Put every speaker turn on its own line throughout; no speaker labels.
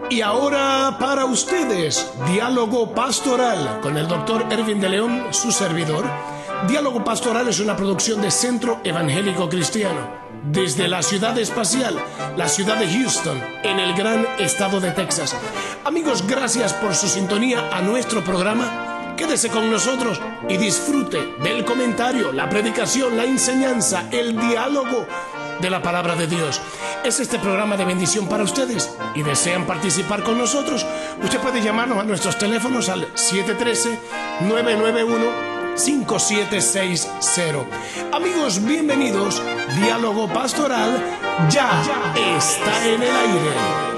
Y ahora para ustedes, Diálogo Pastoral con el Dr. Ervin de León, su servidor. Diálogo Pastoral es una producción de Centro Evangélico Cristiano, desde la ciudad espacial, la ciudad de Houston, en el gran estado de Texas. Amigos, gracias por su sintonía a nuestro programa. Quédese con nosotros y disfrute del comentario, la predicación, la enseñanza, el diálogo de la palabra de Dios. Es este programa de bendición para ustedes y desean participar con nosotros. Usted puede llamarnos a nuestros teléfonos al 713-991-5760. Amigos, bienvenidos. Diálogo Pastoral ya está en el aire.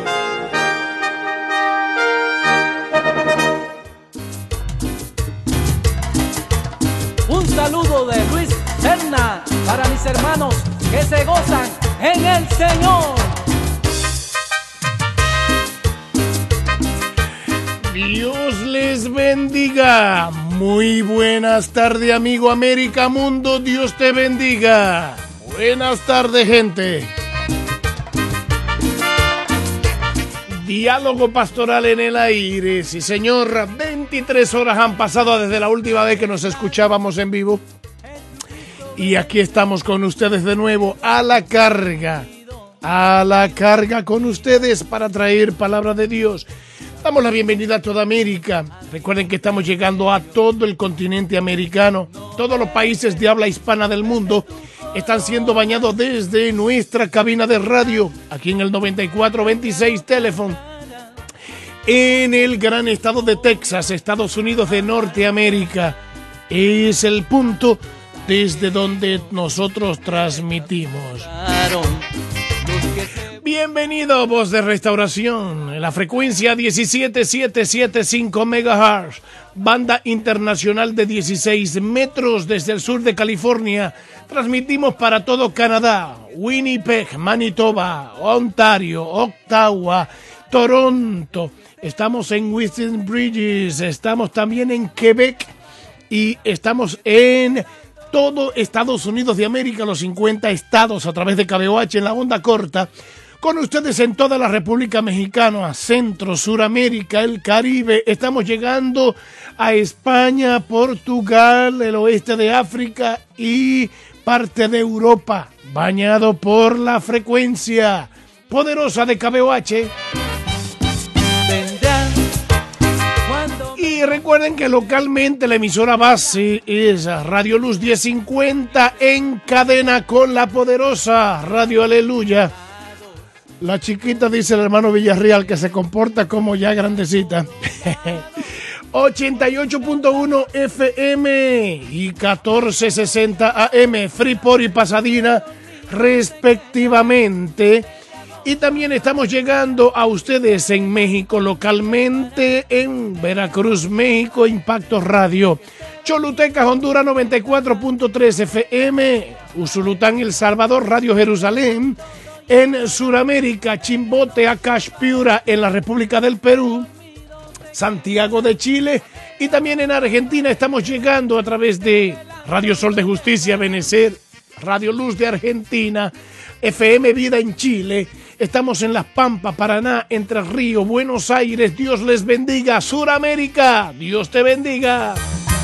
Un saludo de Luis Serna para mis hermanos que se gozan en el Señor.
Dios les bendiga. Muy buenas tardes, amigo América Mundo. Dios te bendiga. Buenas tardes, gente. Diálogo pastoral en el aire. Sí, señor. 23 horas han pasado desde la última vez que nos escuchábamos en vivo. Y aquí estamos con ustedes de nuevo a la carga con ustedes para traer palabra de Dios. Damos la bienvenida a toda América. Recuerden que estamos llegando a todo el continente americano. Todos los países de habla hispana del mundo están siendo bañados desde nuestra cabina de radio, aquí en el 9426 Telephone, en el gran estado de Texas, Estados Unidos de Norteamérica. Es el punto desde donde nosotros transmitimos. Bienvenido, Voz de Restauración, en la frecuencia 17775 MHz, banda internacional de 16 metros desde el sur de California. Transmitimos para todo Canadá, Winnipeg, Manitoba, Ontario, Ottawa, Toronto. Estamos en Western Bridges, estamos también en Quebec y estamos en todo Estados Unidos de América, los 50 estados a través de KBOH en la onda corta. Con ustedes en toda la República Mexicana, Centro, Suramérica, el Caribe. Estamos llegando a España, Portugal, el oeste de África y parte de Europa, bañado por la frecuencia poderosa de KBOH. Y recuerden que localmente la emisora base es Radio Luz 1050 en cadena con la poderosa Radio Aleluya. La chiquita dice el hermano Villarreal que se comporta como ya grandecita. 88.1 FM y 1460 AM, Freeport y Pasadena respectivamente. Y también estamos llegando a ustedes en México, localmente en Veracruz, México, Impacto Radio. Choluteca, Honduras, 94.3 FM. Usulután, El Salvador, Radio Jerusalén. En Suramérica, Chimbote, Acash, Piura, en la República del Perú. Santiago de Chile. Y también en Argentina estamos llegando a través de Radio Sol de Justicia, Benecer, Radio Luz de Argentina, FM Vida en Chile. Estamos en Las Pampas, Paraná, Entre Ríos, Buenos Aires. Dios les bendiga. Suramérica, Dios te bendiga.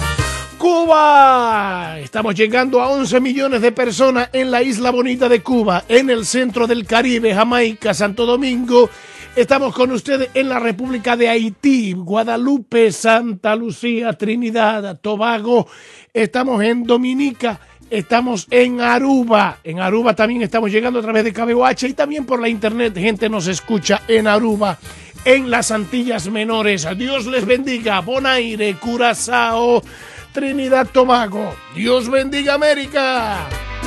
Cuba, estamos llegando a 11 millones de personas en la isla bonita de Cuba, en el centro del Caribe, Jamaica, Santo Domingo. Estamos con ustedes en la República de Haití, Guadalupe, Santa Lucía, Trinidad, Tobago. Estamos en Dominica. Estamos en Aruba. En Aruba también estamos llegando a través de KBOH y también por la internet. Gente nos escucha en Aruba, en las Antillas Menores. Dios les bendiga. Bonaire, Curazao, Trinidad, Tobago. Dios bendiga América.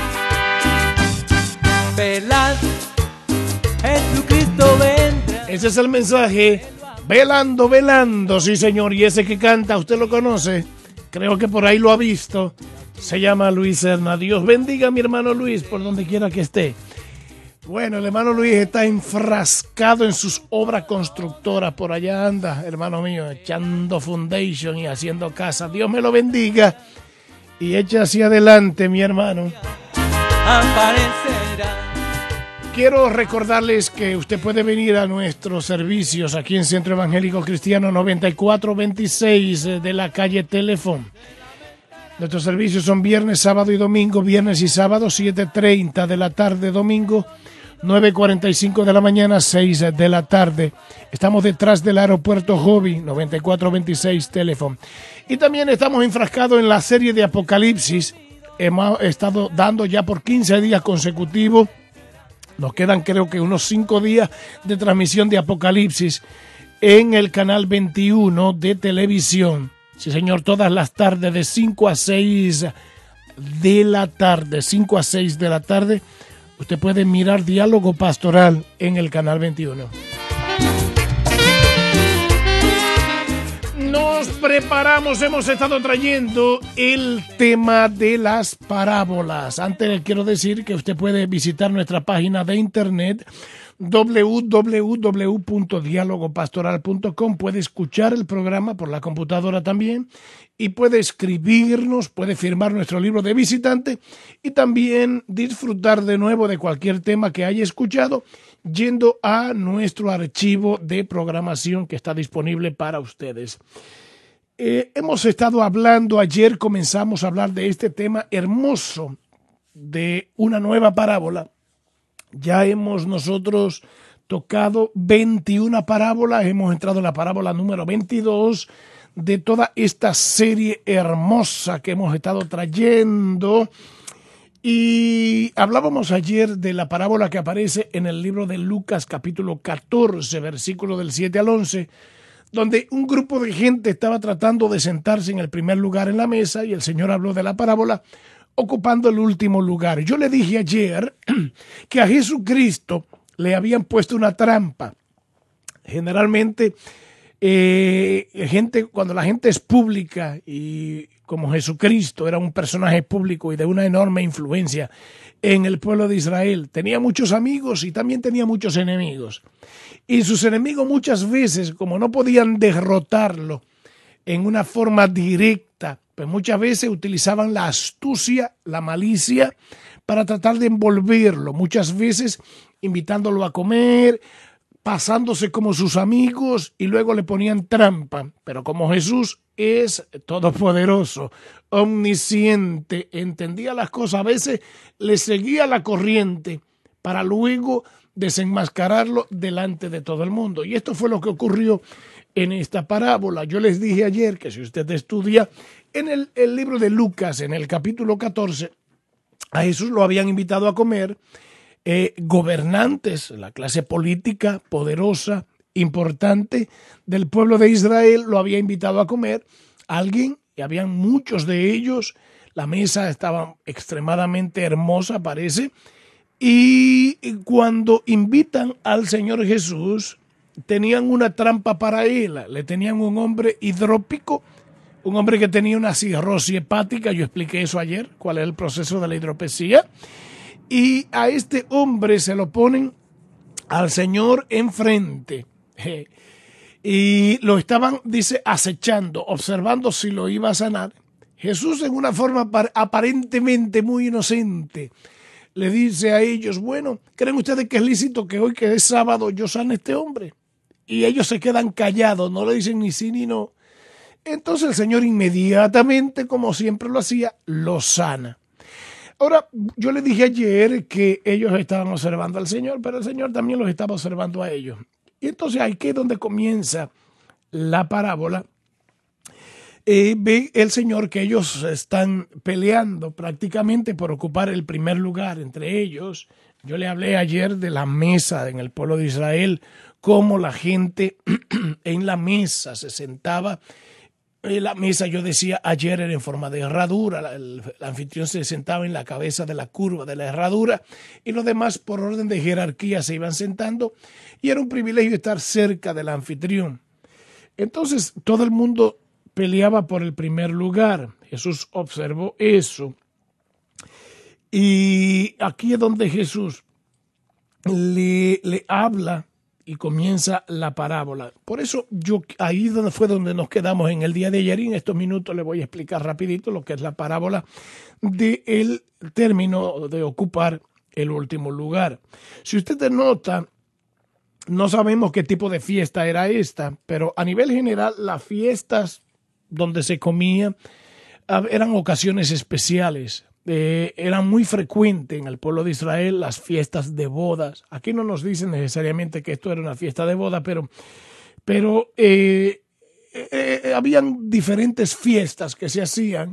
Velad, Jesucristo vendrá.
Ese es el mensaje. Velando, velando. Sí, señor. Y ese que canta, ¿usted lo conoce? Creo que por ahí lo ha visto. Se llama Luis Serna. Dios bendiga a mi hermano Luis por donde quiera que esté. Bueno, el hermano Luis está enfrascado en sus obras constructoras. Por allá anda, hermano mío, echando foundation y haciendo casa. Dios me lo bendiga y eche hacia adelante, mi hermano.
Aparecerá.
quiero recordarles que usted puede venir a nuestros servicios aquí en Centro Evangélico Cristiano 9426 de la calle Teléfono. Nuestros servicios son viernes, sábado y domingo, viernes y sábado 7:30 de la tarde, domingo 9:45 de la mañana, 6 de la tarde. Estamos detrás del aeropuerto Hobby, 9426 Teléfono. Y también estamos enfrascados en la serie de Apocalipsis. Hemos estado dando ya por 15 días consecutivos. Nos quedan creo que unos 5 días de transmisión de Apocalipsis en el canal 21 de televisión. Sí, señor, todas las tardes de 5 a 6 de la tarde. 5 a 6 de la tarde. Usted puede mirar Diálogo Pastoral en el canal 21. Nos preparamos, hemos estado trayendo el tema de las parábolas. Antes le quiero decir que usted puede visitar nuestra página de internet www.dialogopastoral.com. Puede escuchar el programa por la computadora también y puede escribirnos, puede firmar nuestro libro de visitante y también disfrutar de nuevo de cualquier tema que haya escuchado yendo a nuestro archivo de programación que está disponible para ustedes. Hemos estado hablando, ayer comenzamos a hablar de este tema hermoso de una nueva parábola. Ya hemos nosotros tocado 21 parábolas, hemos entrado en la parábola número 22 de toda esta serie hermosa que hemos estado trayendo. Y hablábamos ayer de la parábola que aparece en el libro de Lucas capítulo 14, versículo del 7 al 11, donde un grupo de gente estaba tratando de sentarse en el primer lugar en la mesa y el Señor habló de la parábola ocupando el último lugar. Yo le dije ayer que a Jesucristo le habían puesto una trampa. Generalmente, cuando la gente es pública y como Jesucristo era un personaje público y de una enorme influencia en el pueblo de Israel, tenía muchos amigos y también tenía muchos enemigos. Y sus enemigos muchas veces, como no podían derrotarlo en una forma directa, pues muchas veces utilizaban la astucia, la malicia para tratar de envolverlo, muchas veces invitándolo a comer, pasándose como sus amigos y luego le ponían trampa. Pero como Jesús es todopoderoso, omnisciente, entendía las cosas, a veces le seguía la corriente para luego desenmascararlo delante de todo el mundo. Y esto fue lo que ocurrió en esta parábola. Yo les dije ayer que si usted estudia en el libro de Lucas, en el capítulo 14, a Jesús lo habían invitado a comer gobernantes, la clase política poderosa, importante del pueblo de Israel, lo había invitado a comer alguien, y habían muchos de ellos, la mesa estaba extremadamente hermosa, parece, y cuando invitan al Señor Jesús, tenían una trampa para él, le tenían un hombre hidrópico, un hombre que tenía una cirrosis hepática, yo expliqué eso ayer, cuál es el proceso de la hidropesía, y a este hombre se lo ponen al Señor enfrente, y lo estaban, dice, acechando, observando si lo iba a sanar. Jesús, en una forma aparentemente muy inocente, le dice a ellos, bueno, ¿creen ustedes que es lícito que hoy, que es sábado, yo sane a este hombre? Y ellos se quedan callados, no le dicen ni sí ni no. Entonces el Señor inmediatamente, como siempre lo hacía, lo sana. Ahora, yo le dije ayer que ellos estaban observando al Señor, pero el Señor también los estaba observando a ellos. Y entonces aquí es donde comienza la parábola. Ve el Señor que ellos están peleando prácticamente por ocupar el primer lugar entre ellos. Yo le hablé ayer de la mesa en el pueblo de Israel, cómo la gente en la mesa se sentaba. La mesa, yo decía ayer, era en forma de herradura. El anfitrión se sentaba en la cabeza de la curva de la herradura y los demás por orden de jerarquía se iban sentando y era un privilegio estar cerca del anfitrión. Entonces todo el mundo peleaba por el primer lugar. Jesús observó eso. Y aquí es donde Jesús le habla y comienza la parábola. Por eso ahí fue donde nos quedamos en el día de ayer, y en estos minutos le voy a explicar rapidito lo que es la parábola del término de ocupar el último lugar. Si usted nota, no sabemos qué tipo de fiesta era esta, pero a nivel general las fiestas donde se comía eran ocasiones especiales. Era muy frecuente en el pueblo de Israel las fiestas de bodas. Aquí no nos dicen necesariamente que esto era una fiesta de boda, pero habían diferentes fiestas que se hacían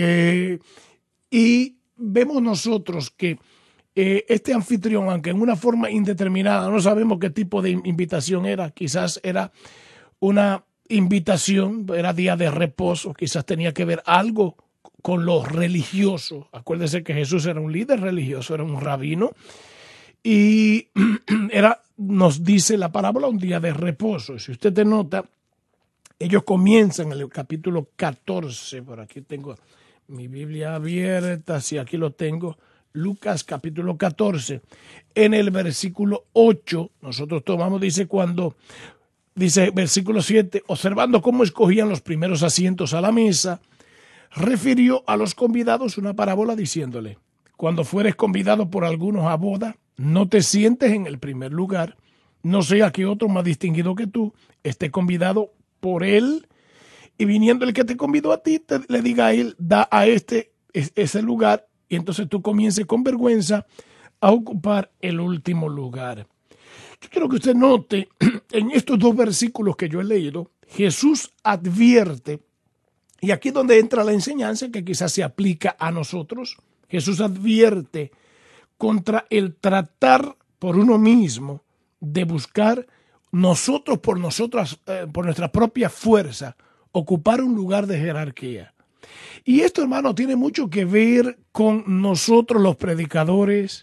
y vemos nosotros que este anfitrión, aunque en una forma indeterminada, no sabemos qué tipo de invitación era, quizás era una invitación, era día de reposo, quizás tenía que ver algo con lo religioso. Acuérdense que Jesús era un líder religioso, era un rabino, y nos dice la parábola, un día de reposo. Si usted te nota, ellos comienzan en el capítulo 14, por aquí tengo mi Biblia abierta, sí, aquí lo tengo, Lucas capítulo 14, en el versículo 8, nosotros tomamos, dice versículo 7, observando cómo escogían los primeros asientos a la mesa, refirió a los convidados una parábola diciéndole: cuando fueres convidado por algunos a boda, no te sientes en el primer lugar, no sea que otro más distinguido que tú esté convidado por él, y viniendo el que te convidó a ti, le diga a él, da a ese lugar, y entonces tú comiences con vergüenza a ocupar el último lugar. Yo quiero que usted note, en estos dos versículos que yo he leído, Jesús advierte, y aquí es donde entra la enseñanza que quizás se aplica a nosotros. Jesús advierte contra el tratar por uno mismo de buscar nosotros por nuestra propia fuerza, ocupar un lugar de jerarquía. Y esto, hermano, tiene mucho que ver con nosotros los predicadores,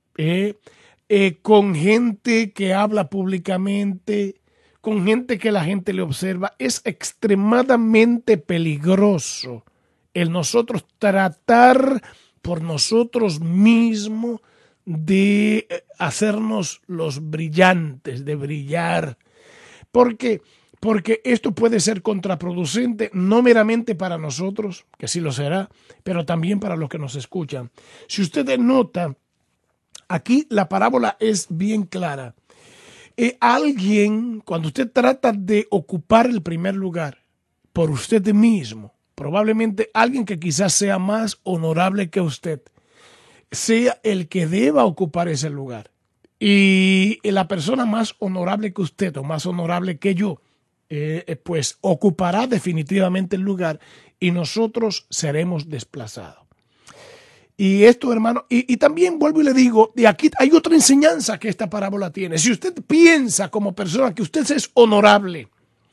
con gente que habla públicamente, con gente que la gente le observa. Es extremadamente peligroso el nosotros tratar por nosotros mismos de hacernos los brillantes, de brillar. Porque esto puede ser contraproducente, no meramente para nosotros, que sí lo será, pero también para los que nos escuchan. Si usted nota, aquí la parábola es bien clara. Alguien, cuando usted trata de ocupar el primer lugar por usted mismo, probablemente alguien que quizás sea más honorable que usted, sea el que deba ocupar ese lugar. Y la persona más honorable que usted o más honorable que yo, pues ocupará definitivamente el lugar y nosotros seremos desplazados. Y esto, hermano, y también vuelvo y le digo, y aquí hay otra enseñanza que esta parábola tiene. Si usted piensa como persona que usted es honorable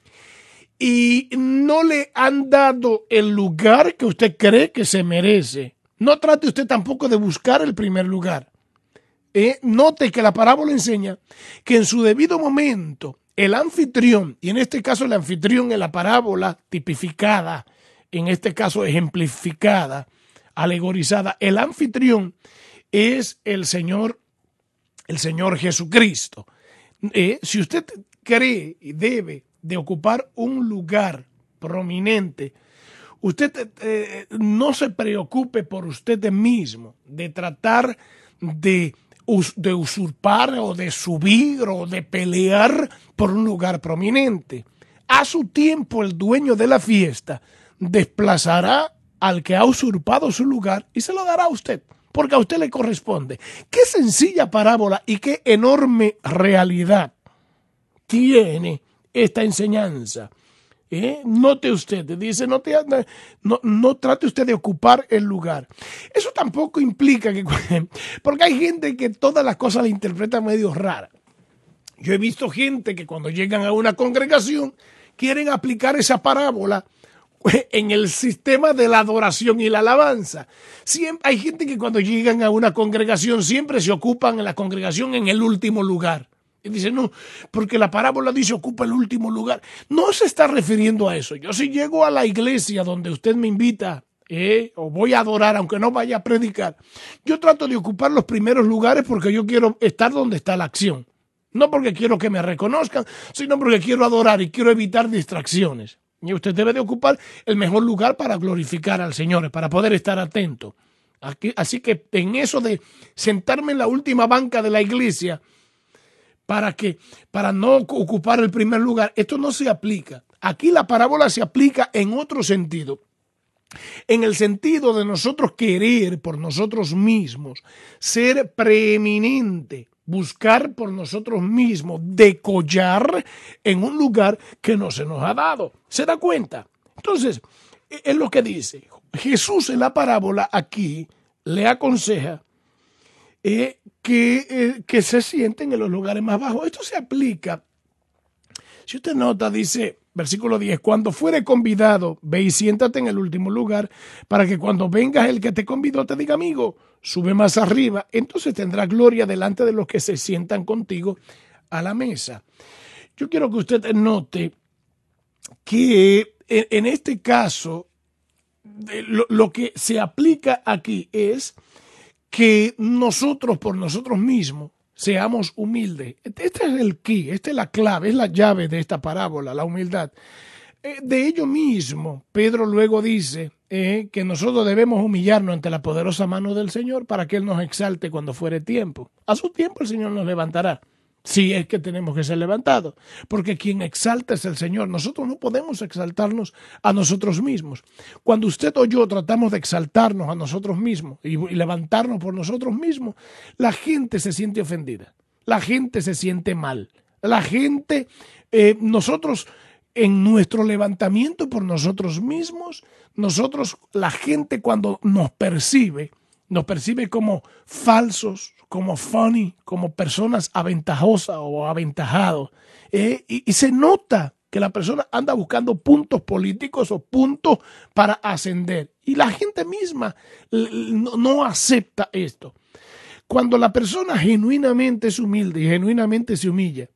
y no le han dado el lugar que usted cree que se merece, no trate usted tampoco de buscar el primer lugar. Note que la parábola enseña que en su debido momento el anfitrión, y en este caso el anfitrión en la parábola tipificada, en este caso ejemplificada, alegorizada, el anfitrión es el Señor Jesucristo. Si usted cree y debe de ocupar un lugar prominente, usted no se preocupe por usted mismo, de tratar de usurpar o de subir o de pelear por un lugar prominente. A su tiempo el dueño de la fiesta desplazará al que ha usurpado su lugar y se lo dará a usted, porque a usted le corresponde. Qué sencilla parábola y qué enorme realidad tiene esta enseñanza. Note usted, dice, no trate usted de ocupar el lugar. Eso tampoco implica que, porque hay gente que todas las cosas la interpreta medio rara. Yo he visto gente que cuando llegan a una congregación quieren aplicar esa parábola en el sistema de la adoración y la alabanza. Siempre, hay gente que cuando llegan a una congregación siempre se ocupan en la congregación en el último lugar. Y dice, no, porque la parábola dice ocupa el último lugar. No se está refiriendo a eso. Yo si llego a la iglesia donde usted me invita, o voy a adorar, aunque no vaya a predicar, yo trato de ocupar los primeros lugares porque yo quiero estar donde está la acción. No porque quiero que me reconozcan, sino porque quiero adorar y quiero evitar distracciones. Y usted debe de ocupar el mejor lugar para glorificar al Señor, para poder estar atento. Así que en eso de sentarme en la última banca de la iglesia para no ocupar el primer lugar, esto no se aplica. Aquí la parábola se aplica en otro sentido. En el sentido de nosotros querer por nosotros mismos, ser preeminente, buscar por nosotros mismos, decollar en un lugar que no se nos ha dado. ¿Se da cuenta? Entonces, es lo que dice. Jesús en la parábola aquí le aconseja que se sienten en los lugares más bajos. Esto se aplica, si usted nota, dice versículo 10, cuando fuere convidado, ve y siéntate en el último lugar, para que cuando vengas el que te convidó te diga, amigo, sube más arriba, entonces tendrás gloria delante de los que se sientan contigo a la mesa. Yo quiero que usted note que en este caso, lo que se aplica aquí es que nosotros por nosotros mismos seamos humildes. Este es el key, esta es la clave, es la llave de esta parábola, la humildad. De ello mismo, Pedro luego dice que nosotros debemos humillarnos ante la poderosa mano del Señor para que Él nos exalte cuando fuere tiempo. A su tiempo el Señor nos levantará. Sí, es que tenemos que ser levantados, porque quien exalta es el Señor. Nosotros no podemos exaltarnos a nosotros mismos. Cuando usted o yo tratamos de exaltarnos a nosotros mismos y levantarnos por nosotros mismos, la gente se siente ofendida, la gente se siente mal, la gente, nosotros en nuestro levantamiento por nosotros mismos, la gente cuando nos percibe como falsos, como funny, como personas aventajosas o aventajados. Y se nota que la persona anda buscando puntos políticos o puntos para ascender. Y la gente misma no acepta esto. Cuando la persona genuinamente es humilde y genuinamente se humilla,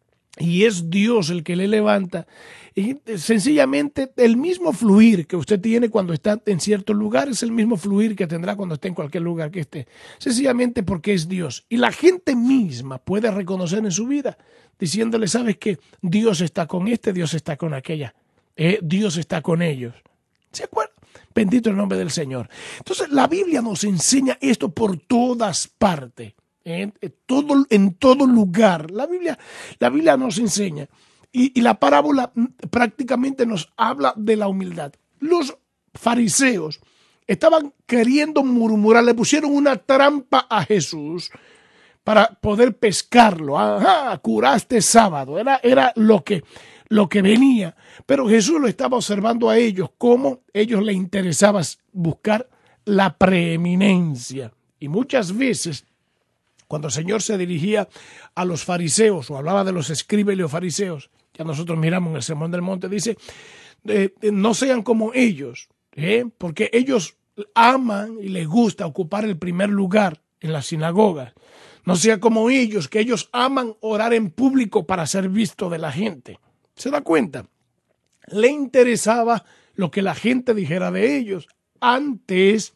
y es Dios el que le levanta, y sencillamente el mismo fluir que usted tiene cuando está en cierto lugar es el mismo fluir que tendrá cuando esté en cualquier lugar que esté, sencillamente porque es Dios. Y la gente misma puede reconocer en su vida, diciéndole, ¿sabes qué? Dios está con este, Dios está con aquella, Dios está con ellos. ¿Se acuerdan? Bendito el nombre del Señor. Entonces la Biblia nos enseña esto por todas partes. En todo lugar. La Biblia nos enseña. Y la parábola prácticamente nos habla de la humildad. Los fariseos estaban queriendo murmurar, le pusieron una trampa a Jesús para poder pescarlo. Ajá, curaste sábado. Era lo que venía. Pero Jesús lo estaba observando a ellos, cómo ellos les interesaba buscar la preeminencia. Y muchas veces, cuando el Señor se dirigía a los fariseos o hablaba de los escribas y los fariseos, ya nosotros miramos en el Sermón del Monte, dice, no sean como ellos, porque ellos aman y les gusta ocupar el primer lugar en las sinagogas. No sea como ellos, que ellos aman orar en público para ser visto de la gente. ¿Se da cuenta? Le interesaba lo que la gente dijera de ellos antes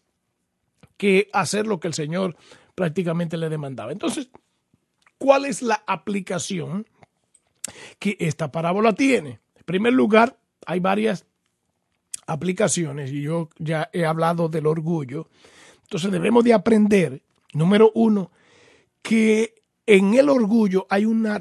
que hacer lo que el Señor prácticamente le demandaba. Entonces, ¿cuál es la aplicación que esta parábola tiene? En primer lugar, hay varias aplicaciones y yo ya he hablado del orgullo. Entonces debemos de aprender, número uno, que en el orgullo hay una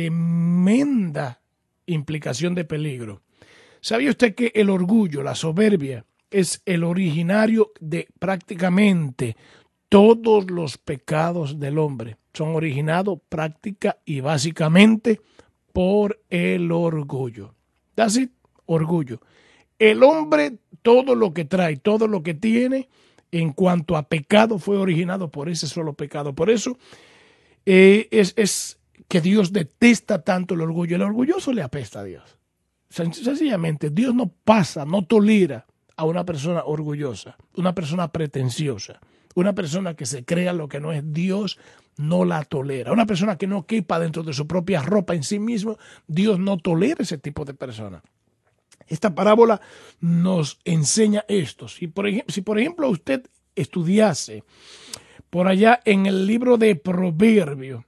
tremenda implicación de peligro. ¿Sabía usted que el orgullo, la soberbia, es el originario de prácticamente todos los pecados del hombre? Son originados práctica y básicamente por el orgullo. That's it, orgullo. El hombre, todo lo que trae, todo lo que tiene en cuanto a pecado fue originado por ese solo pecado. Por eso es que Dios detesta tanto el orgullo. El orgulloso le apesta a Dios. Sencillamente, Dios no pasa, no tolera a una persona orgullosa, una persona pretenciosa, una persona que se crea lo que no es. Dios no la tolera. Una persona que no quepa dentro de su propia ropa en sí mismo, Dios no tolera ese tipo de persona. Esta parábola nos enseña esto. Si por ejemplo usted estudiase por allá en el libro de Proverbios,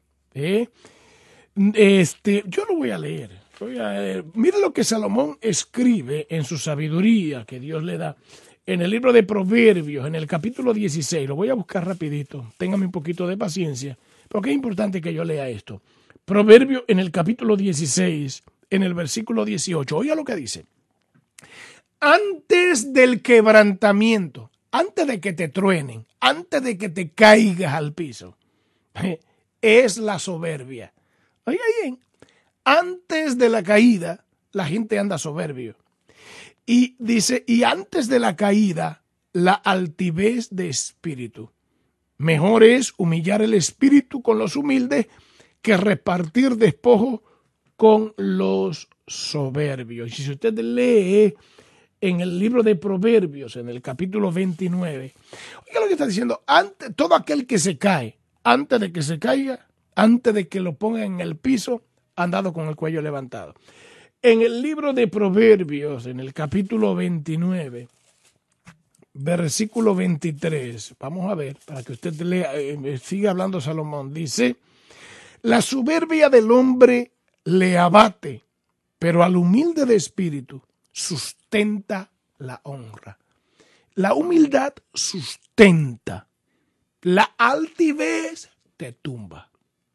yo lo voy a leer. Mire lo que Salomón escribe en su sabiduría que Dios le da en el libro de Proverbios, en el capítulo 16, lo voy a buscar rapidito, téngame un poquito de paciencia, porque es importante que yo lea esto. Proverbios en el capítulo 16, en el versículo 18, oiga lo que dice. Antes del quebrantamiento, antes de que te truenen, antes de que te caigas al piso, es la soberbia. Oiga bien, antes de la caída, la gente anda soberbio. Y dice, y antes de la caída, la altivez de espíritu. Mejor es humillar el espíritu con los humildes que repartir despojo con los soberbios. Y si usted lee en el libro de Proverbios, en el capítulo 29, oiga lo que está diciendo, todo aquel que se cae, antes de que se caiga, antes de que lo pongan en el piso, han dado con el cuello levantado. En el libro de Proverbios, en el capítulo 29, versículo 23, vamos a ver, para que usted lea, siga hablando Salomón, dice, la soberbia del hombre le abate, pero al humilde de espíritu sustenta la honra. La humildad sustenta, la altivez te tumba.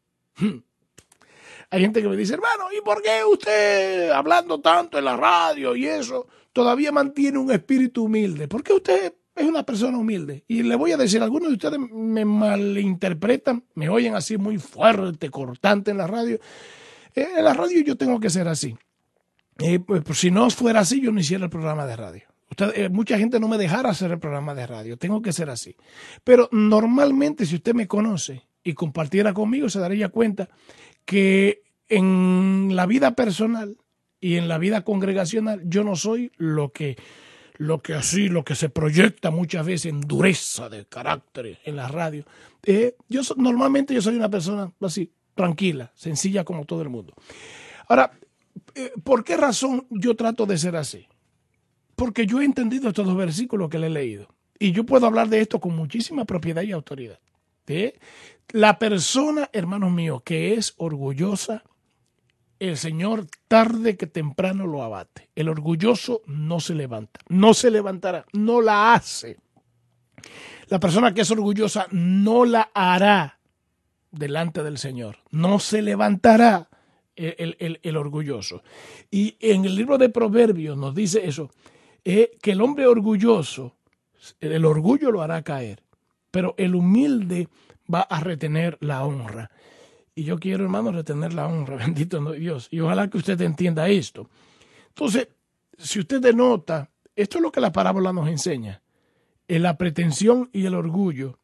Hay gente que me dice, hermano, ¿y por qué usted, hablando tanto en la radio y eso, todavía mantiene un espíritu humilde? ¿Por qué usted es una persona humilde? Y le voy a decir, algunos de ustedes me malinterpretan, me oyen así muy fuerte, cortante en la radio. En la radio yo tengo que ser así. Pues, si no fuera así, yo no hiciera el programa de radio. Mucha gente no me dejara hacer el programa de radio. Tengo que ser así. Pero normalmente, si usted me conoce y compartiera conmigo, se daría cuenta que en la vida personal y en la vida congregacional yo no soy lo que se proyecta muchas veces en dureza de carácter en la radio. Normalmente yo soy una persona así, tranquila, sencilla como todo el mundo. Ahora, ¿por qué razón yo trato de ser así? Porque yo he entendido estos dos versículos que le he leído y yo puedo hablar de esto con muchísima propiedad y autoridad. La persona, hermanos míos, que es orgullosa, el Señor tarde que temprano lo abate. El orgulloso no se levanta, no se levantará, no la hace. La persona que es orgullosa no la hará delante del Señor, no se levantará el orgulloso. Y en el libro de Proverbios nos dice eso, que el hombre orgulloso, el orgullo lo hará caer, pero el humilde va a retener la honra. Y yo quiero, hermano, retener la honra, bendito Dios. Y ojalá que usted entienda esto. Entonces, si usted denota, esto es lo que la parábola nos enseña. La pretensión y el orgullo.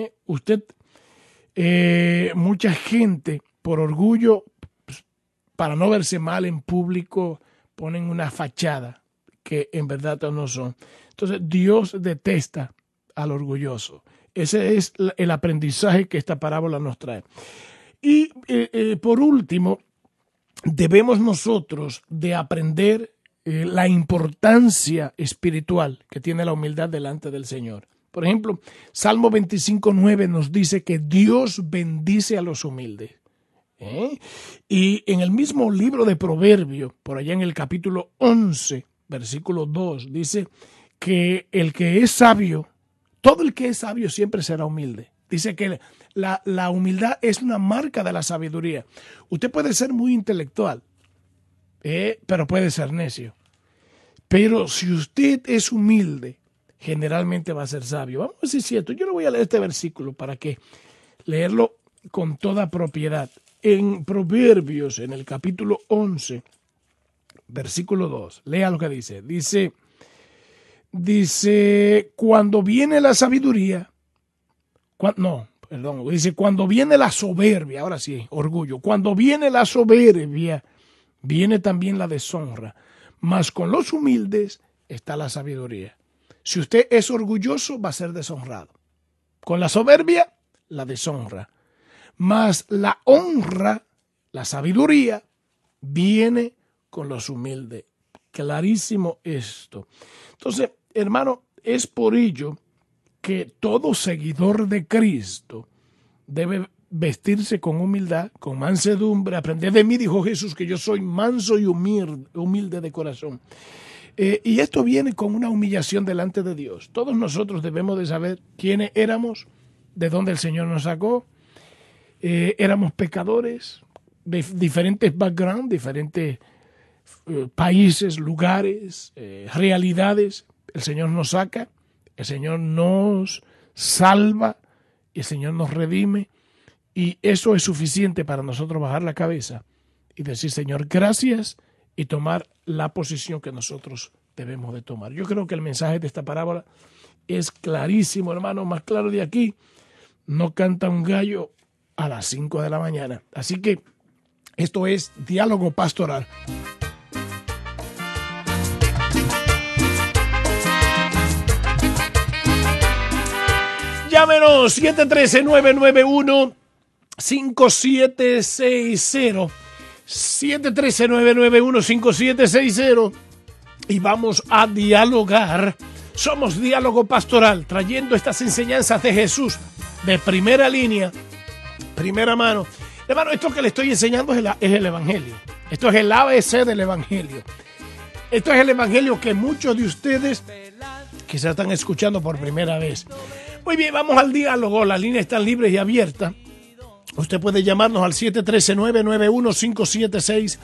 Mucha gente, por orgullo, para no verse mal en público, ponen una fachada que en verdad no son. Entonces, Dios detesta al orgulloso. Ese es el aprendizaje que esta parábola nos trae. Y por último, debemos nosotros de aprender la importancia espiritual que tiene la humildad delante del Señor. Por ejemplo, Salmo 25:9 nos dice que Dios bendice a los humildes. Y en el mismo libro de Proverbios, por allá en el capítulo 11, versículo 2, dice que el que es sabio, todo el que es sabio siempre será humilde. Dice que la humildad es una marca de la sabiduría. Usted puede ser muy intelectual, pero puede ser necio. Pero si usted es humilde, generalmente va a ser sabio. Vamos a ver si es cierto. Yo le voy a leer este versículo para que leerlo con toda propiedad. En Proverbios, en el capítulo 11, versículo 2, lea lo que dice. Dice, cuando viene la sabiduría, cuando viene la soberbia, ahora sí, orgullo, cuando viene la soberbia, viene también la deshonra, mas con los humildes está la sabiduría. Si usted es orgulloso, va a ser deshonrado. Con la soberbia, la deshonra. Mas la honra, la sabiduría, viene con los humildes. Clarísimo esto. Entonces, hermano, es por ello que todo seguidor de Cristo debe vestirse con humildad, con mansedumbre. Aprended de mí, dijo Jesús, que yo soy manso y humilde de corazón. Y esto viene con una humillación delante de Dios. Todos nosotros debemos de saber quiénes éramos, de dónde el Señor nos sacó. Éramos pecadores de diferentes backgrounds, diferentes países, lugares, realidades. El Señor nos saca, el Señor nos salva, y el Señor nos redime. Y eso es suficiente para nosotros bajar la cabeza y decir, Señor, gracias, y tomar la posición que nosotros debemos de tomar. Yo creo que el mensaje de esta parábola es clarísimo, hermano, más claro de aquí. No canta un gallo a las 5 de la mañana. Así que esto es Diálogo Pastoral. Llámenos 713-991-5760. 713-991-5760 y vamos a dialogar. Somos Diálogo Pastoral, trayendo estas enseñanzas de Jesús de primera línea, primera mano. Hermano, esto que le estoy enseñando es el Evangelio. Esto es el ABC del Evangelio. Esto es el Evangelio que muchos de ustedes quizás están escuchando por primera vez. Muy bien, vamos al diálogo. Las líneas están libres y abiertas. Usted puede llamarnos al 713-991-5760,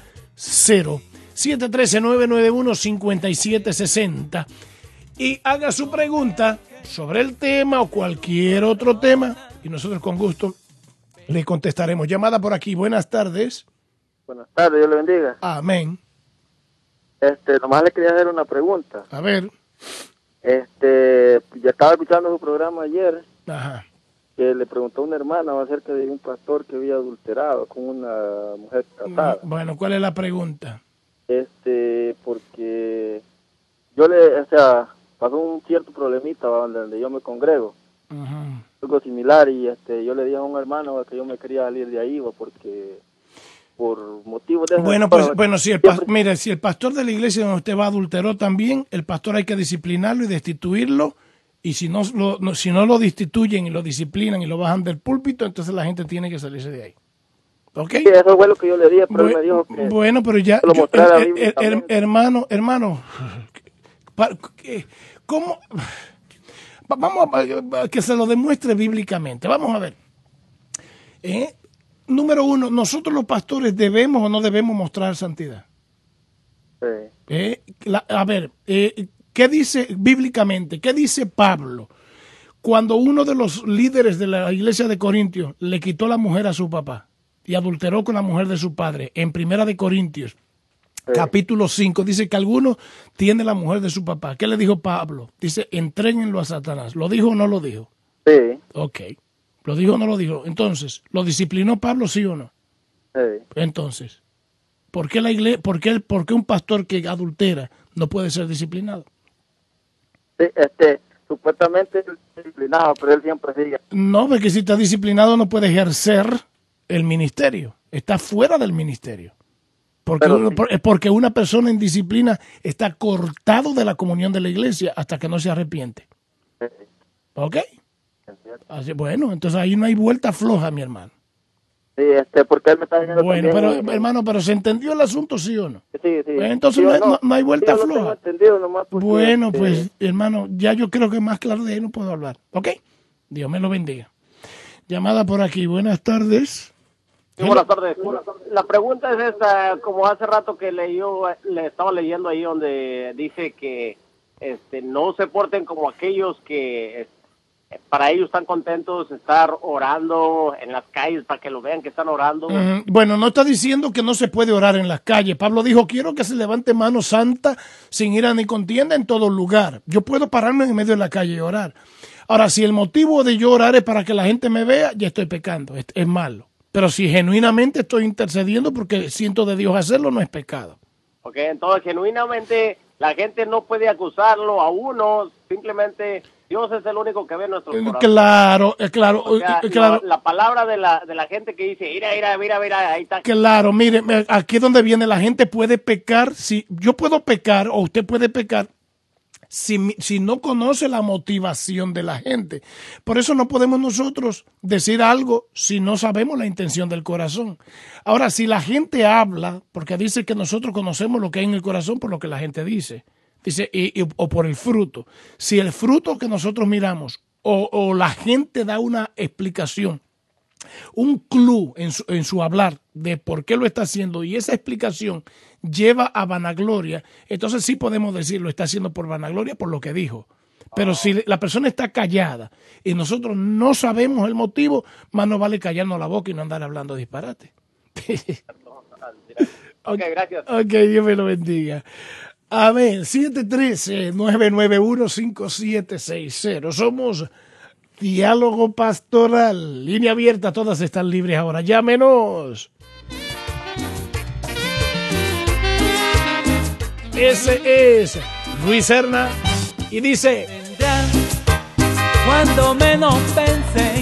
713-991-5760 y haga su pregunta sobre el tema o cualquier otro tema y nosotros con gusto le contestaremos. Llamada por aquí, buenas tardes.
Buenas tardes, Dios le bendiga.
Amén.
Nomás le quería hacer una pregunta.
A ver.
Ya estaba escuchando su programa ayer.
Ajá.
Que le preguntó a una hermana acerca de un pastor que había adulterado con una mujer casada.
Bueno, ¿cuál es la pregunta?
Porque pasó un cierto problemita donde yo me congrego.
Ajá.
Algo similar, y yo le dije a un hermano que yo me quería salir de ahí, porque por motivos de...
Bueno, si el pastor de la iglesia donde usted va adulteró también, el pastor hay que disciplinarlo y destituirlo. Y si no lo destituyen y lo disciplinan y lo bajan del púlpito, entonces la gente tiene que salirse de ahí. ¿Ok?
Sí, eso fue lo que yo le dije, pero él me dijo que...
Bueno, pero ya... hermano, ¿cómo? Vamos a que se lo demuestre bíblicamente. Vamos a ver. Número uno, nosotros los pastores debemos o no debemos mostrar santidad.
Sí.
¿Qué dice bíblicamente? ¿Qué dice Pablo? Cuando uno de los líderes de la iglesia de Corintios le quitó la mujer a su papá y adulteró con la mujer de su padre, en Primera de Corintios, capítulo 5, dice que alguno tiene la mujer de su papá. ¿Qué le dijo Pablo? Dice, entréguenlo a Satanás. ¿Lo dijo o no lo dijo?
Sí.
Ok. ¿Lo dijo o no lo dijo? Entonces, ¿lo disciplinó Pablo, sí o no?
Sí.
Entonces, ¿por qué por qué un pastor que adultera no puede ser disciplinado?
Sí, supuestamente es disciplinado, pero él siempre sigue.
No, porque si está disciplinado no puede ejercer el ministerio. Está fuera del ministerio. Porque una persona en disciplina está cortado de la comunión de la iglesia hasta que no se arrepiente.
Sí.
¿Ok? Así, bueno, entonces ahí no hay vuelta floja, mi hermano.
Sí, porque él me está diciendo
bueno,
también,
pero hermano, ¿pero se entendió el asunto, sí o no?
Sí.
Entonces no hay vuelta
sí,
floja.
Nomás porque,
bueno, pues, hermano, ya yo creo que más claro de ahí no puedo hablar. ¿Ok? Dios me lo bendiga. Llamada por aquí. Buenas tardes.
Sí, buenas tardes. La pregunta es esta, como hace rato que le estaba leyendo ahí donde dice que no se porten como aquellos que para ellos están contentos estar orando en las calles para que lo vean que están orando.
Bueno, no está diciendo que no se puede orar en las calles. Pablo dijo, quiero que se levante mano santa sin ira ni contienda en todo lugar. Yo puedo pararme en medio de la calle y orar. Ahora, si el motivo de yo orar es para que la gente me vea, ya estoy pecando, es malo. Pero si genuinamente estoy intercediendo porque siento de Dios hacerlo, no es pecado.
Ok, entonces genuinamente la gente no puede acusarlo a uno, simplemente Dios es el único que ve nuestros corazones.
Claro.
O sea, la palabra de la gente que dice, mira, ahí está.
Claro, mire, aquí es donde viene, la gente puede pecar, si yo puedo pecar o usted puede pecar si no conoce la motivación de la gente. Por eso no podemos nosotros decir algo si no sabemos la intención del corazón. Ahora, si la gente habla, porque dice que nosotros conocemos lo que hay en el corazón por lo que la gente dice, Dice, o por el fruto. Si el fruto que nosotros miramos o la gente da una explicación, un clue en su hablar de por qué lo está haciendo y esa explicación lleva a vanagloria, entonces sí podemos decir lo está haciendo por vanagloria por lo que dijo. Pero si la persona está callada y nosotros no sabemos el motivo, más nos vale callarnos la boca y no andar hablando disparate.
Ok, gracias.
Ok, Dios me lo bendiga. Amén. 713-991-5760. Somos Diálogo Pastoral. Línea abierta, todas están libres ahora. Llámenos. Ese es Luis Serna y dice:
Vendrán cuando menos pensen.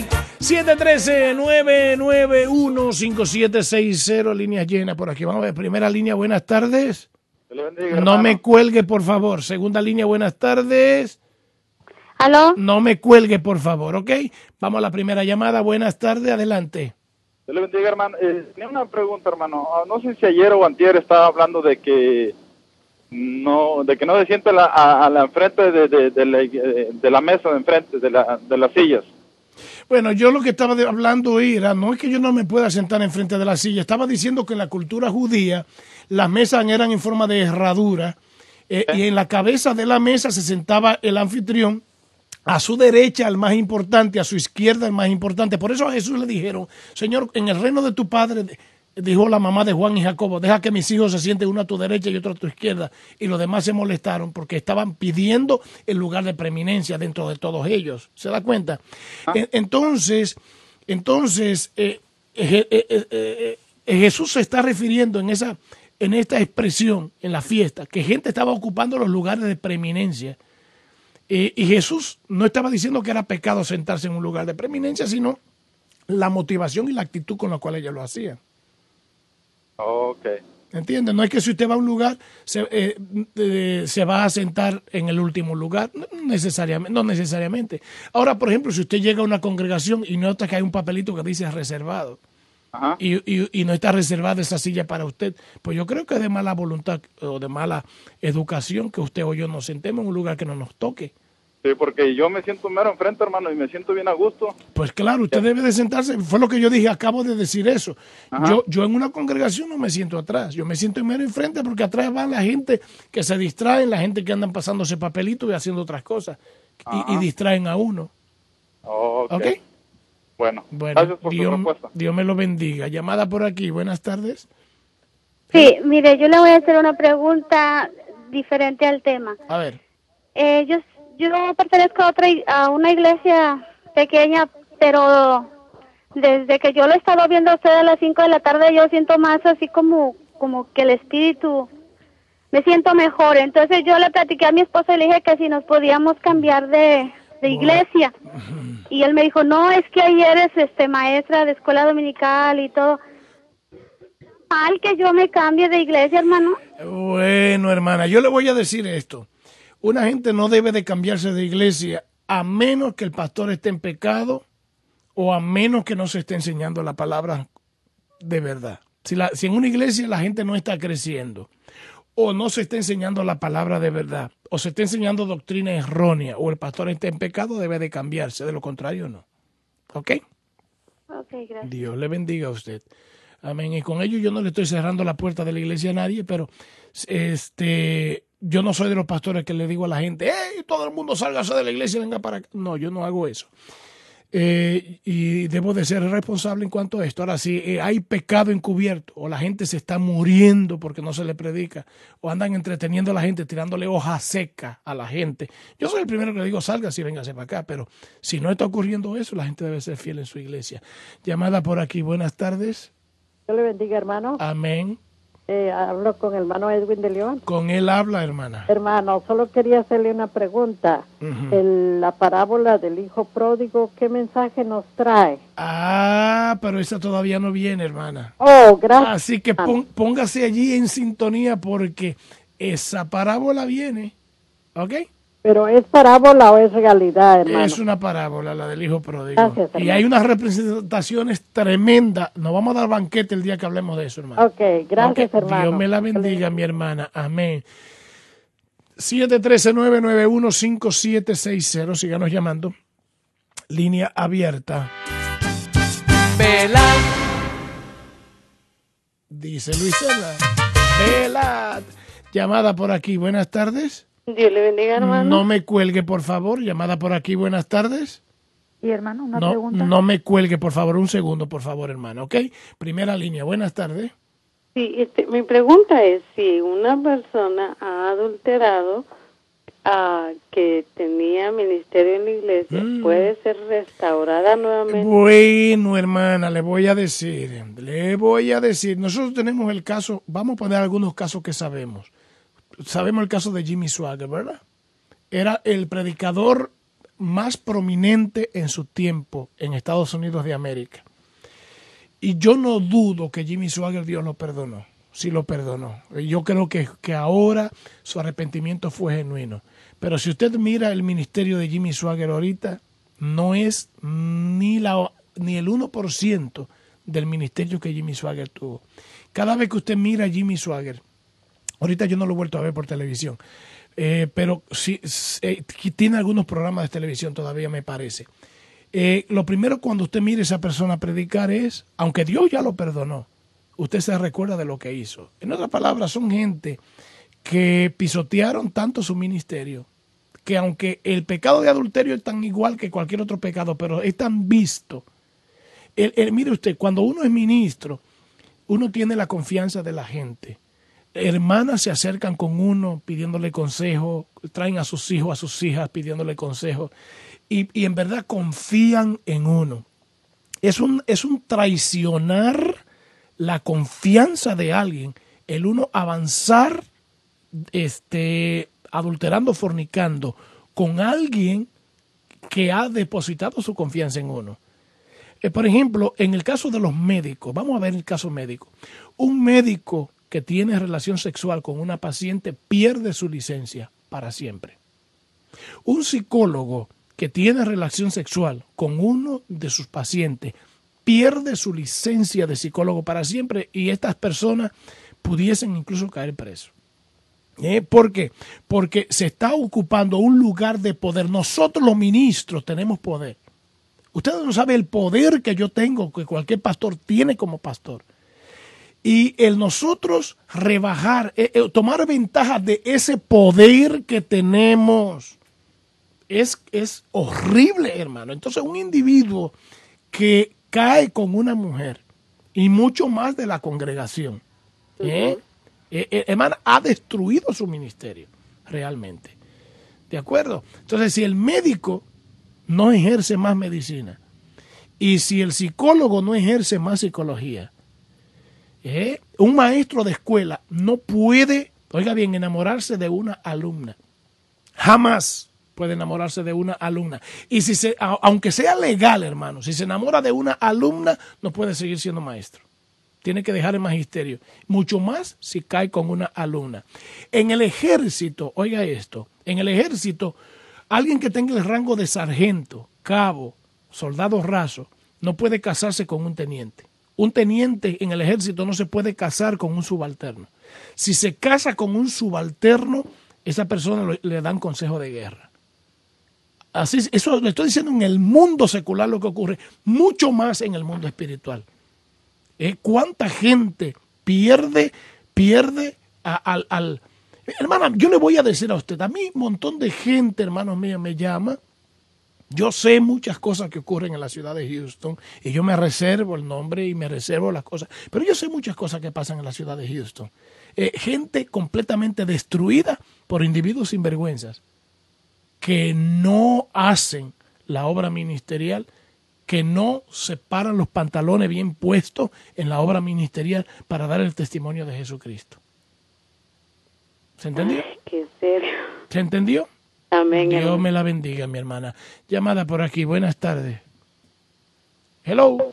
713-991-5760, línea llena por aquí. Vamos a ver, primera línea, buenas tardes.
Dios le bendiga,
No
hermano.
me cuelgue, por favor. Segunda línea, buenas tardes.
¿Aló?
No me cuelgue, por favor, ¿ok? Vamos a la primera llamada, buenas tardes, adelante.
Dios le bendiga, hermano. Tenía una pregunta, hermano. No sé si ayer o antier estaba hablando de que no se siente a la enfrente de la mesa de enfrente, de las sillas.
Bueno, yo lo que estaba hablando era, no es que yo no me pueda sentar enfrente de la silla, estaba diciendo que en la cultura judía las mesas eran en forma de herradura y en la cabeza de la mesa se sentaba el anfitrión, a su derecha el más importante, a su izquierda el más importante. Por eso a Jesús le dijeron, Señor, en el reino de tu Padre, dijo la mamá de Juan y Jacobo, deja que mis hijos se sienten uno a tu derecha y otro a tu izquierda. Y los demás se molestaron porque estaban pidiendo el lugar de preeminencia dentro de todos ellos. ¿Se da cuenta? Entonces Jesús se está refiriendo en esta expresión, en la fiesta, que gente estaba ocupando los lugares de preeminencia. Y Jesús no estaba diciendo que era pecado sentarse en un lugar de preeminencia, sino la motivación y la actitud con la cual ellos lo hacían.
Ok.
¿Entiendes? No es que si usted va a un lugar se va a sentar en el último lugar, no necesariamente. Ahora, por ejemplo, si usted llega a una congregación y nota que hay un papelito que dice reservado,
Ajá.
y no está reservada esa silla para usted, pues yo creo que es de mala voluntad o de mala educación que usted o yo nos sentemos en un lugar que no nos toque.
Sí, porque yo me siento mero enfrente, hermano, y me siento bien a gusto.
Pues claro, usted debe de sentarse, fue lo que yo dije, acabo de decir eso.
Ajá.
Yo en una congregación no me siento atrás, yo me siento mero enfrente porque atrás va la gente que se distraen, la gente que andan pasándose papelitos y haciendo otras cosas y distraen a uno.
Ok.
¿Ok?
Bueno,
Bueno,
gracias por su respuesta.
Dios me lo bendiga. Llamada por aquí, buenas tardes.
Sí, mire, yo le voy a hacer una pregunta diferente al tema.
A ver.
Yo pertenezco a una iglesia pequeña, pero desde que yo lo he estado viendo a usted a las 5 de la tarde, yo siento más así como que el espíritu, me siento mejor. Entonces yo le platiqué a mi esposo y le dije que si nos podíamos cambiar de iglesia. Y él me dijo, no, es que ahí eres maestra de escuela dominical y todo. ¿Mal que yo me cambie de iglesia, hermano?
Bueno, hermana, yo le voy a decir esto. Una gente no debe de cambiarse de iglesia a menos que el pastor esté en pecado o a menos que no se esté enseñando la palabra de verdad. Si en una iglesia la gente no está creciendo o no se está enseñando la palabra de verdad o se está enseñando doctrina errónea o el pastor está en pecado, debe de cambiarse. De lo contrario, no. ¿Ok?
Ok, gracias.
Dios le bendiga a usted. Amén. Y con ello yo no le estoy cerrando la puerta de la iglesia a nadie, pero yo no soy de los pastores que le digo a la gente, ¡hey, todo el mundo sálgase de la iglesia y venga para acá! No, yo no hago eso. Y debo de ser responsable en cuanto a esto. Ahora, si hay pecado encubierto o la gente se está muriendo porque no se le predica o andan entreteniendo a la gente, tirándole hoja seca a la gente, yo soy el primero que le digo, sálgase y véngase para acá. Pero si no está ocurriendo eso, la gente debe ser fiel en su iglesia. Llamada por aquí, buenas tardes.
Dios le bendiga, hermano.
Amén.
Hablo con el hermano Edwin de León.
Con él habla, hermana.
Hermano, solo quería hacerle una pregunta. La parábola del hijo pródigo, ¿qué mensaje nos trae?
Ah, pero esa todavía no viene, hermana.
Oh, gracias.
Así que póngase allí en sintonía porque esa parábola viene, ¿ok?
¿Pero es parábola o es realidad, hermano?
Es una parábola, la del hijo pródigo.
Gracias,
y
hermano.
hay unas representaciones tremendas. Nos vamos a dar banquete el día que hablemos de eso, hermano.
Ok, gracias,
Ok,
hermano.
Dios me la bendiga, mi hermana. Amén. 713-991-5760. Síganos llamando. Línea abierta.
Velad.
Dice Luisela. Velad. Llamada por aquí. Buenas tardes.
Dios le bendiga, hermano.
No me cuelgue, por favor. Llamada por aquí. Buenas tardes.
Y hermano, una
No,
pregunta.
no me cuelgue, por favor. Un segundo, por favor, hermano. ¿Ok? Primera línea. Buenas tardes.
Sí, mi pregunta es si una persona ha adulterado que tenía ministerio en la iglesia, ¿puede ser restaurada nuevamente?
Bueno, hermana, le voy a decir. Nosotros tenemos el caso, vamos a poner algunos casos que sabemos. Sabemos el caso de Jimmy Swaggart, ¿verdad? Era el predicador más prominente en su tiempo en Estados Unidos de América. Y yo no dudo que Jimmy Swaggart Dios lo perdonó. Sí lo perdonó. Yo creo que ahora su arrepentimiento fue genuino. Pero si usted mira el ministerio de Jimmy Swaggart ahorita, no es ni el 1% del ministerio que Jimmy Swaggart tuvo. Cada vez que usted mira a Jimmy Swaggart, ahorita yo no lo he vuelto a ver por televisión, pero sí, tiene algunos programas de televisión todavía, me parece. Lo primero cuando usted mire a esa persona predicar es, aunque Dios ya lo perdonó, usted se recuerda de lo que hizo. En otras palabras, son gente que pisotearon tanto su ministerio, que aunque el pecado de adulterio es tan igual que cualquier otro pecado, pero es tan visto. Mire usted, cuando uno es ministro, uno tiene la confianza de la gente. Hermanas se acercan con uno pidiéndole consejo, traen a sus hijos, a sus hijas pidiéndole consejo, y en verdad confían en uno. Es un traicionar la confianza de alguien, el uno avanzar adulterando, fornicando con alguien que ha depositado su confianza en uno. Por ejemplo, en el caso de los médicos, vamos a ver el caso médico. Un médico que tiene relación sexual con una paciente pierde su licencia para siempre. Un psicólogo que tiene relación sexual con uno de sus pacientes pierde su licencia de psicólogo para siempre y estas personas pudiesen incluso caer presos. ¿Por qué? Porque se está ocupando un lugar de poder. Nosotros los ministros tenemos poder. Ustedes no saben el poder que yo tengo, que cualquier pastor tiene como pastor. Y el nosotros rebajar, tomar ventaja de ese poder que tenemos es horrible, hermano. Entonces un individuo que cae con una mujer y mucho más de la congregación, hermano, ha destruido su ministerio realmente. ¿De acuerdo? Entonces, si el médico no ejerce más medicina y si el psicólogo no ejerce más psicología, un maestro de escuela no puede, oiga bien, enamorarse de una alumna. Jamás puede enamorarse de una alumna. Y si aunque sea legal, hermano, si se enamora de una alumna, no puede seguir siendo maestro. Tiene que dejar el magisterio. Mucho más si cae con una alumna. En el ejército, oiga esto, en el ejército, alguien que tenga el rango de sargento, cabo, soldado raso, no puede casarse con un teniente. Un teniente en el ejército no se puede casar con un subalterno. Si se casa con un subalterno, esa persona le dan consejo de guerra. Así, eso le estoy diciendo en el mundo secular lo que ocurre, mucho más en el mundo espiritual. ¿Cuánta gente pierde al... Hermana, yo le voy a decir a usted, a mí un montón de gente, hermanos míos, me llama. Yo sé muchas cosas que ocurren en la ciudad de Houston y yo me reservo el nombre y me reservo las cosas, pero yo sé muchas cosas que pasan en la ciudad de Houston. Gente completamente destruida por individuos sinvergüenzas que no hacen la obra ministerial, que no se paran los pantalones bien puestos en la obra ministerial para dar el testimonio de Jesucristo. ¿Se entendió?
Ay, qué serio.
¿Se entendió?
Amén.
Dios me la bendiga, mi hermana. Llamada por aquí. Buenas tardes. Hello.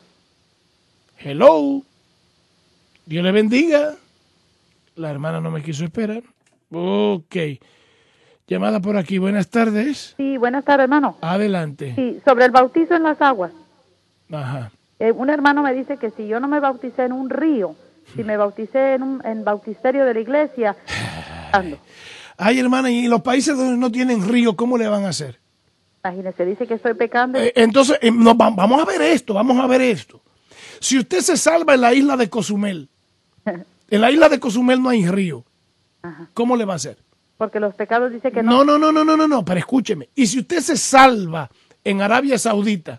Hello. Dios le bendiga. La hermana no me quiso esperar. Ok. Llamada por aquí. Buenas tardes.
Sí, buenas tardes, hermano.
Adelante.
Sí, sobre el bautizo en las aguas.
Ajá.
Un hermano me dice que si yo no me bauticé en un río, si me bauticé en bautisterio de la iglesia, ando.
Ay, hermana, y los países donde no tienen río, ¿cómo le van a hacer?
Imagínese, dice que estoy pecando.
Entonces, vamos a ver esto. Si usted se salva en la isla de Cozumel, en la isla de Cozumel no hay río, ¿cómo le va a hacer?
Porque los pecados dice que no.
No, pero escúcheme. Y si usted se salva en Arabia Saudita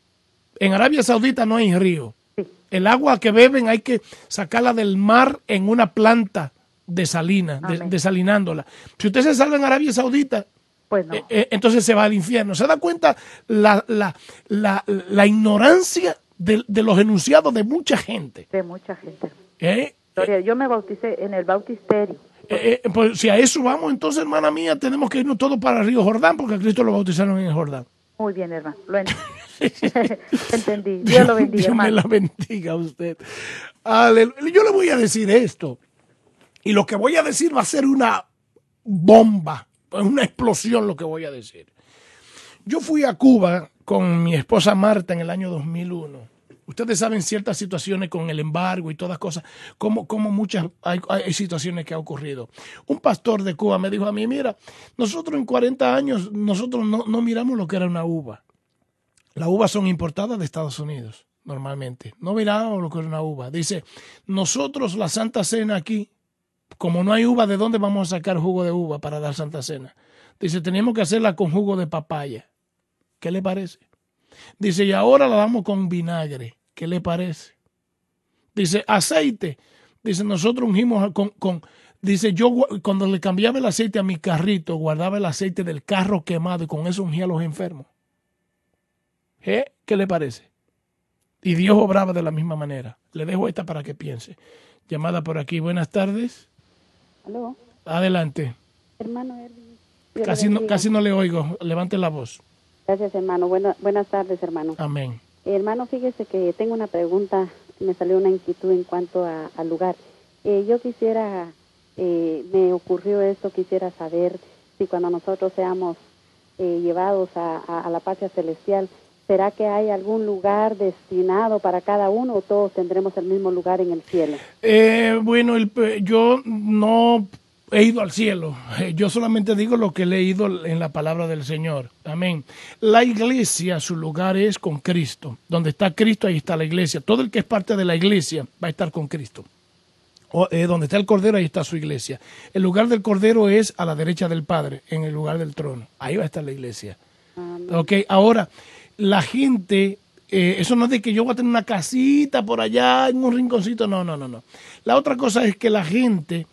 no hay río.
Sí.
El agua que beben hay que sacarla del mar en una planta desalinándola. Si usted se salva en Arabia Saudita,
pues no.
entonces se va al infierno. ¿Se da cuenta la ignorancia de los enunciados de mucha gente?
De mucha gente.
Gloria,
yo me bauticé en el bautisterio.
Pues si a eso vamos, entonces, hermana mía, tenemos que irnos todos para el río Jordán, porque a Cristo lo bautizaron en el Jordán.
Muy bien, hermano. Lo entendí. Dios lo bendiga,
Dios
hermano.
me la bendiga a usted. Yo le voy a decir esto. Y lo que voy a decir va a ser una bomba, una explosión lo que voy a decir. Yo fui a Cuba con mi esposa Marta en el año 2001. Ustedes saben ciertas situaciones con el embargo y todas cosas, como muchas hay situaciones que ha ocurrido. Un pastor de Cuba me dijo a mí, mira, nosotros en 40 años, nosotros no miramos lo que era una uva. Las uvas son importadas de Estados Unidos, normalmente. No miramos lo que era una uva. Dice, nosotros la Santa Cena aquí, como no hay uva, ¿de dónde vamos a sacar jugo de uva para dar Santa Cena? Dice, tenemos que hacerla con jugo de papaya. ¿Qué le parece? Dice, y ahora la damos con vinagre. ¿Qué le parece? Dice, aceite. Dice, nosotros ungimos dice, yo cuando le cambiaba el aceite a mi carrito, guardaba el aceite del carro quemado y con eso ungía a los enfermos. ¿Qué le parece? Y Dios obraba de la misma manera. Le dejo esta para que piense. Llamada por aquí. Buenas tardes.
¿Aló?
Adelante.
Hermano Erwin.
Casi no le oigo. Levante la voz.
Gracias, hermano. Buenas tardes, hermano.
Amén.
Hermano, fíjese que tengo una pregunta. Me salió una inquietud en cuanto al lugar. Yo quisiera, me ocurrió esto, quisiera saber si cuando nosotros seamos llevados a la patria celestial, ¿será que hay algún lugar destinado para cada uno o todos tendremos el mismo lugar en el cielo?
Bueno, yo no he ido al cielo. Yo solamente digo lo que he leído en la palabra del Señor. Amén. La iglesia, su lugar es con Cristo. Donde está Cristo, ahí está la iglesia. Todo el que es parte de la iglesia va a estar con Cristo. Donde está el Cordero, ahí está su iglesia. El lugar del Cordero es a la derecha del Padre, en el lugar del trono. Ahí va a estar la iglesia. Ok, ahora, la gente, eso no es de que yo voy a tener una casita por allá, en un rinconcito, no. La otra cosa es que la gente,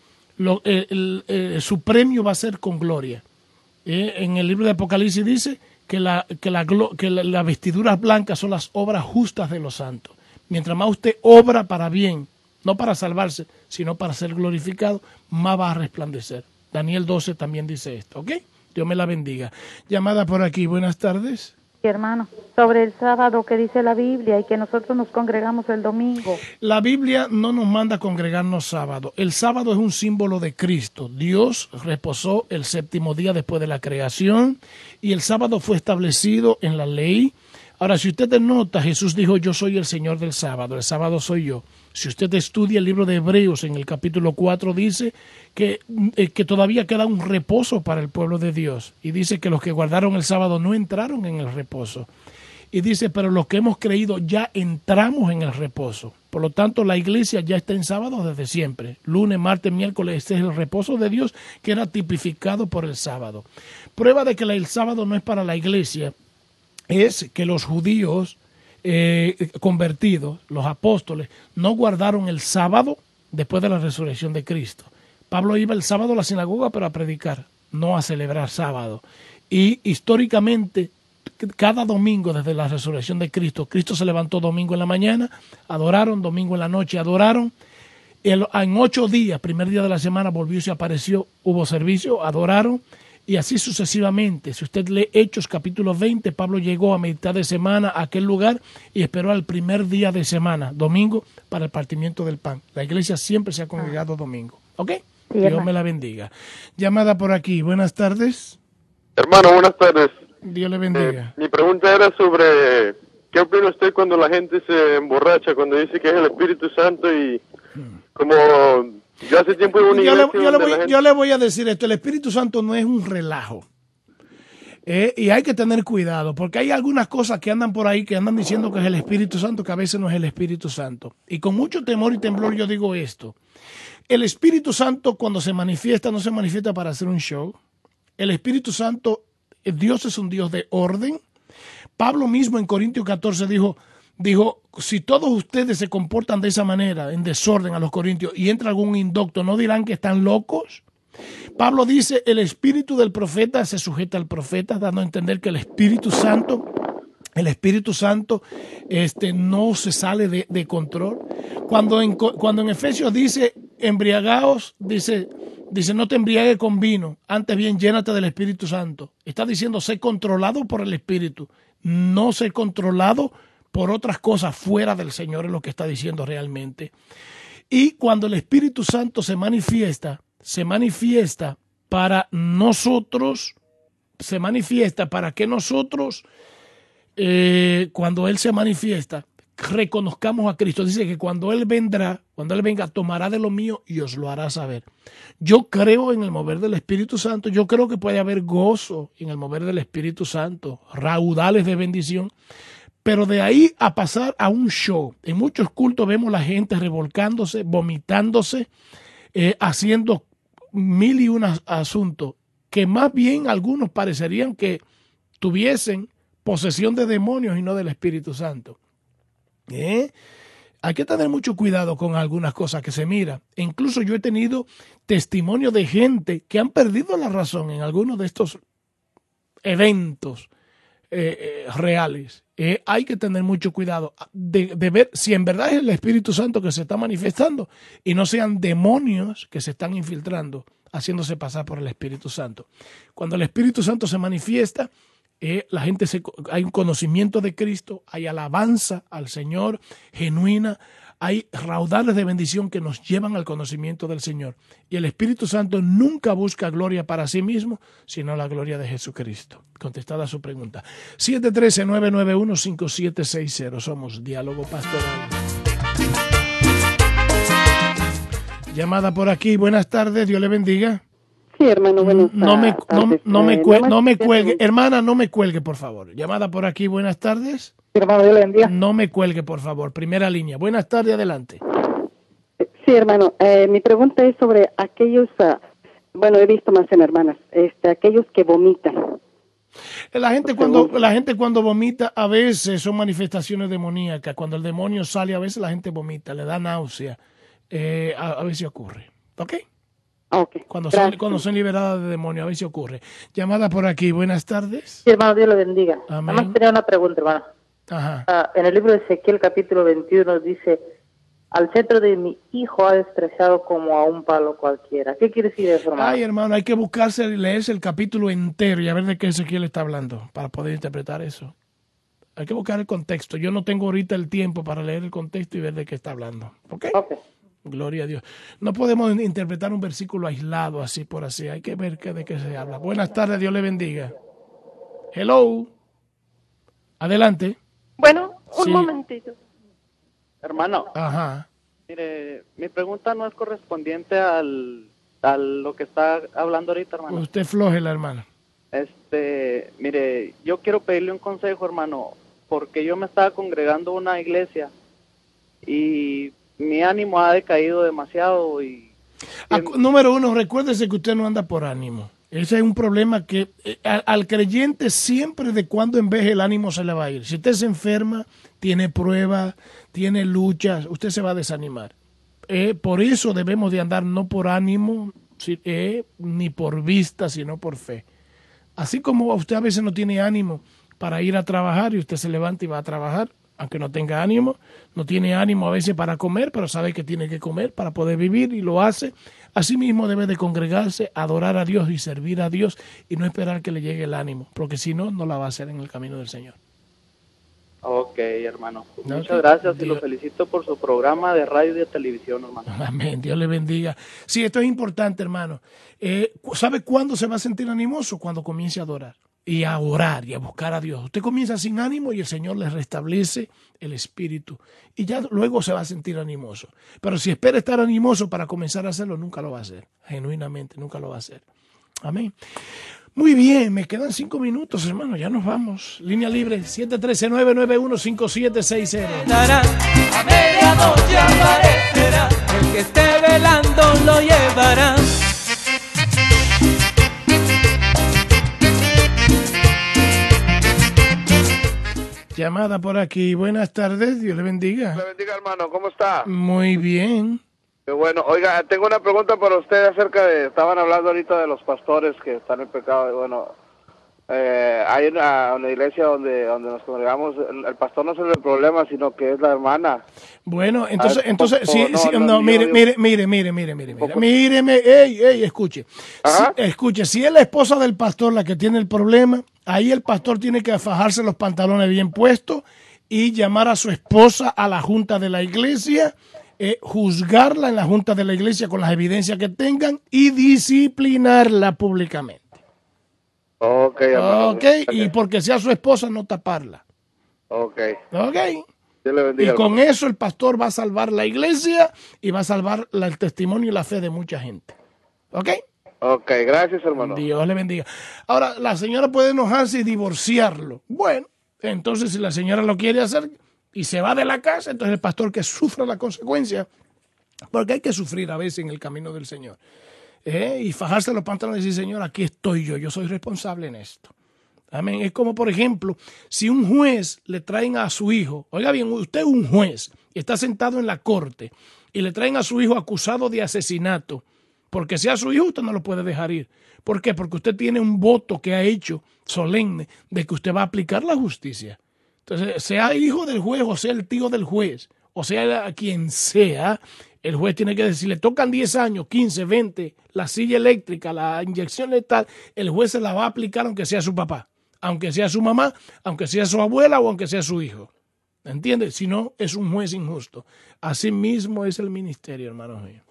su premio va a ser con gloria. En el libro de Apocalipsis dice que las vestiduras blancas son las obras justas de los santos. Mientras más usted obra para bien, no para salvarse, sino para ser glorificado, más va a resplandecer. Daniel 12 también dice esto, ¿ok? Dios me la bendiga. Llamada por aquí, buenas tardes.
Sí, hermano, sobre el sábado que dice la Biblia y que nosotros nos congregamos el domingo.
La Biblia no nos manda a congregarnos sábado. El sábado es un símbolo de Cristo. Dios reposó el séptimo día después de la creación y el sábado fue establecido en la ley. Ahora, si usted nota, Jesús dijo, yo soy el Señor del sábado, el sábado soy yo. Si usted estudia el libro de Hebreos en el capítulo 4, dice que todavía queda un reposo para el pueblo de Dios. Y dice que los que guardaron el sábado no entraron en el reposo. Y dice, pero los que hemos creído ya entramos en el reposo. Por lo tanto, la iglesia ya está en sábado desde siempre. Lunes, martes, miércoles, este es el reposo de Dios que era tipificado por el sábado. Prueba de que el sábado no es para la iglesia es que los judíos convertidos, los apóstoles, no guardaron el sábado después de la resurrección de Cristo. Pablo iba el sábado a la sinagoga pero a predicar, no a celebrar sábado. Y históricamente, cada domingo desde la resurrección de Cristo, Cristo se levantó domingo en la mañana, adoraron, domingo en la noche adoraron. En 8 días, primer día de la semana, volvió y se apareció, hubo servicio, adoraron. Y así sucesivamente. Si usted lee Hechos capítulo 20, Pablo llegó a mitad de semana a aquel lugar y esperó al primer día de semana, domingo, para el partimiento del pan. La iglesia siempre se ha congregado domingo. ¿Ok? Sí, Dios me la bendiga. Llamada por aquí. Buenas tardes.
Hermano, buenas tardes.
Dios le bendiga.
Mi pregunta era sobre ¿qué opina usted cuando la gente se emborracha, cuando dice que es el Espíritu Santo y como Yo hace tiempo iba a una iglesia
yo le voy a decir esto, el Espíritu Santo no es un relajo. Y hay que tener cuidado, porque hay algunas cosas que andan por ahí, que andan diciendo que es el Espíritu Santo, que a veces no es el Espíritu Santo. Y con mucho temor y temblor yo digo esto. El Espíritu Santo cuando se manifiesta, no se manifiesta para hacer un show. El Espíritu Santo, Dios es un Dios de orden. Pablo mismo en Corintios 14 dijo, si todos ustedes se comportan de esa manera, en desorden a los corintios, y entra algún indocto, ¿no dirán que están locos? Pablo dice, el espíritu del profeta se sujeta al profeta, dando a entender que el Espíritu Santo no se sale de control. Cuando en Efesios dice, embriagaos, dice, no te embriagues con vino, antes bien llénate del Espíritu Santo. Está diciendo, sé controlado por el Espíritu, no ser controlado por otras cosas fuera del Señor, es lo que está diciendo realmente. Y cuando el Espíritu Santo se manifiesta para nosotros, para que nosotros, cuando Él se manifiesta, reconozcamos a Cristo. Dice que cuando Él venga, tomará de lo mío y os lo hará saber. Yo creo en el mover del Espíritu Santo, yo creo que puede haber gozo en el mover del Espíritu Santo, raudales de bendición. Pero de ahí a pasar a un show, en muchos cultos vemos la gente revolcándose, vomitándose, haciendo mil y un asuntos, que más bien algunos parecerían que tuviesen posesión de demonios y no del Espíritu Santo. Hay que tener mucho cuidado con algunas cosas que se miran. Incluso yo he tenido testimonio de gente que han perdido la razón en algunos de estos eventos reales. Hay que tener mucho cuidado de ver si en verdad es el Espíritu Santo que se está manifestando y no sean demonios que se están infiltrando, haciéndose pasar por el Espíritu Santo. Cuando el Espíritu Santo se manifiesta, la gente hay un conocimiento de Cristo, hay alabanza al Señor genuina, hay raudales de bendición que nos llevan al conocimiento del Señor. Y el Espíritu Santo nunca busca gloria para sí mismo, sino la gloria de Jesucristo. Contestada su pregunta. 713-991-5760. Somos Diálogo Pastoral. Llamada por aquí. Buenas tardes. Dios le bendiga.
Sí, hermano, buenas tardes.
No me cuelgue. Hermana, no me cuelgue, por favor. Llamada por aquí. Buenas tardes.
Hermano, Dios le bendiga.
No me cuelgue, por favor. Primera línea. Buenas tardes, adelante.
Sí, hermano. Mi pregunta es sobre aquellos, he visto más en hermanas, aquellos que vomitan.
La gente cuando vomita, a veces son manifestaciones demoníacas. Cuando el demonio sale, a veces la gente vomita, le da náusea. A veces ocurre. ¿Ok?
Okay.
Cuando son liberadas de demonios, a veces ocurre. Llamada por aquí. Buenas tardes.
Sí, hermano, Dios lo bendiga.
Amén.
Nada más tenía una pregunta, hermano.
Ajá.
En el libro de Ezequiel, capítulo 21, dice, al centro de mi hijo ha despreciado como a un palo cualquiera. ¿Qué quiere decir eso, hermano?
Ay, hermano, hay que buscarse y leerse el capítulo entero y a ver de qué Ezequiel está hablando para poder interpretar eso. Hay que buscar el contexto. Yo no tengo ahorita el tiempo para leer el contexto y ver de qué está hablando. ¿Ok?
Ok.
Gloria a Dios. No podemos interpretar un versículo aislado así por así. Hay que ver de qué se habla. Buenas tardes, Dios le bendiga. Hello. Adelante.
Bueno, un
Sí.
momentito.
Hermano,
Ajá.
mire, mi pregunta no es correspondiente a lo que está hablando ahorita, hermano.
Usted floje la hermana.
Mire, yo quiero pedirle un consejo, hermano, porque yo me estaba congregando a una iglesia y mi ánimo ha decaído demasiado y...
Número uno, recuérdese que usted no anda por ánimo. Ese es un problema que al creyente siempre de cuando en vez el ánimo se le va a ir. Si usted se enferma, tiene pruebas, tiene luchas, usted se va a desanimar. Por eso debemos de andar no por ánimo, ni por vista, sino por fe. Así como usted a veces no tiene ánimo para ir a trabajar y usted se levanta y va a trabajar, aunque no tenga ánimo, no tiene ánimo a veces para comer, pero sabe que tiene que comer para poder vivir y lo hace. Asimismo debe de congregarse, adorar a Dios y servir a Dios y no esperar que le llegue el ánimo, porque si no, no la va a hacer en el camino del Señor.
Ok, hermano. Muchas gracias y lo felicito por su programa de radio y de televisión, hermano.
Amén, Dios le bendiga. Sí, esto es importante, hermano. ¿Sabe cuándo se va a sentir animoso? Cuando comience a adorar. y a orar y a buscar a Dios. Usted comienza sin ánimo y el Señor le restablece el espíritu y ya luego se va a sentir animoso. Pero si espera estar animoso para comenzar a hacerlo, nunca lo va a hacer. Genuinamente, nunca lo va a hacer. Amén. Muy bien, me quedan 5 minutos, hermano, ya nos vamos. Línea libre, 713-991-5760.
A medianoche aparecerá, el que esté velando lo llevará.
Llamada por aquí, buenas tardes, Dios le bendiga.
Le bendiga, hermano, ¿cómo está?
Muy bien.
Qué bueno. Oiga, tengo una pregunta para usted acerca de, estaban hablando ahorita de los pastores que están en pecado. Bueno, hay una iglesia donde nos congregamos, el pastor no es el problema, sino que es la hermana.
Bueno, entonces, escuche. Escuche, si es la esposa del pastor la que tiene el problema, ahí el pastor tiene que fajarse los pantalones bien puestos y llamar a su esposa a la junta de la iglesia, juzgarla en la junta de la iglesia con las evidencias que tengan y disciplinarla públicamente.
Ok,
y porque sea su esposa, no taparla.
Ok.
Dios le bendiga, y con eso el pastor va a salvar la iglesia y va a salvar el testimonio y la fe de mucha gente. Ok,
gracias, hermano.
Dios le bendiga. Ahora, la señora puede enojarse y divorciarlo. Bueno, entonces si la señora lo quiere hacer y se va de la casa, entonces el pastor que sufra la consecuencia, porque hay que sufrir a veces en el camino del Señor. Y fajarse los pantalones y decir, Señor, aquí estoy yo soy responsable en esto. Amén. Es como, por ejemplo, si un juez le traen a su hijo, oiga bien, usted es un juez y está sentado en la corte y le traen a su hijo acusado de asesinato, porque sea su hijo usted no lo puede dejar ir. ¿Por qué? Porque usted tiene un voto que ha hecho solemne de que usted va a aplicar la justicia. Entonces, sea hijo del juez o sea el tío del juez, o sea quien sea, el juez tiene que decir, le tocan 10 años, 15, 20, la silla eléctrica, la inyección letal, el juez se la va a aplicar aunque sea su papá, aunque sea su mamá, aunque sea su abuela o aunque sea su hijo. ¿Entiendes? Si no, es un juez injusto. Así mismo es el ministerio, hermanos míos.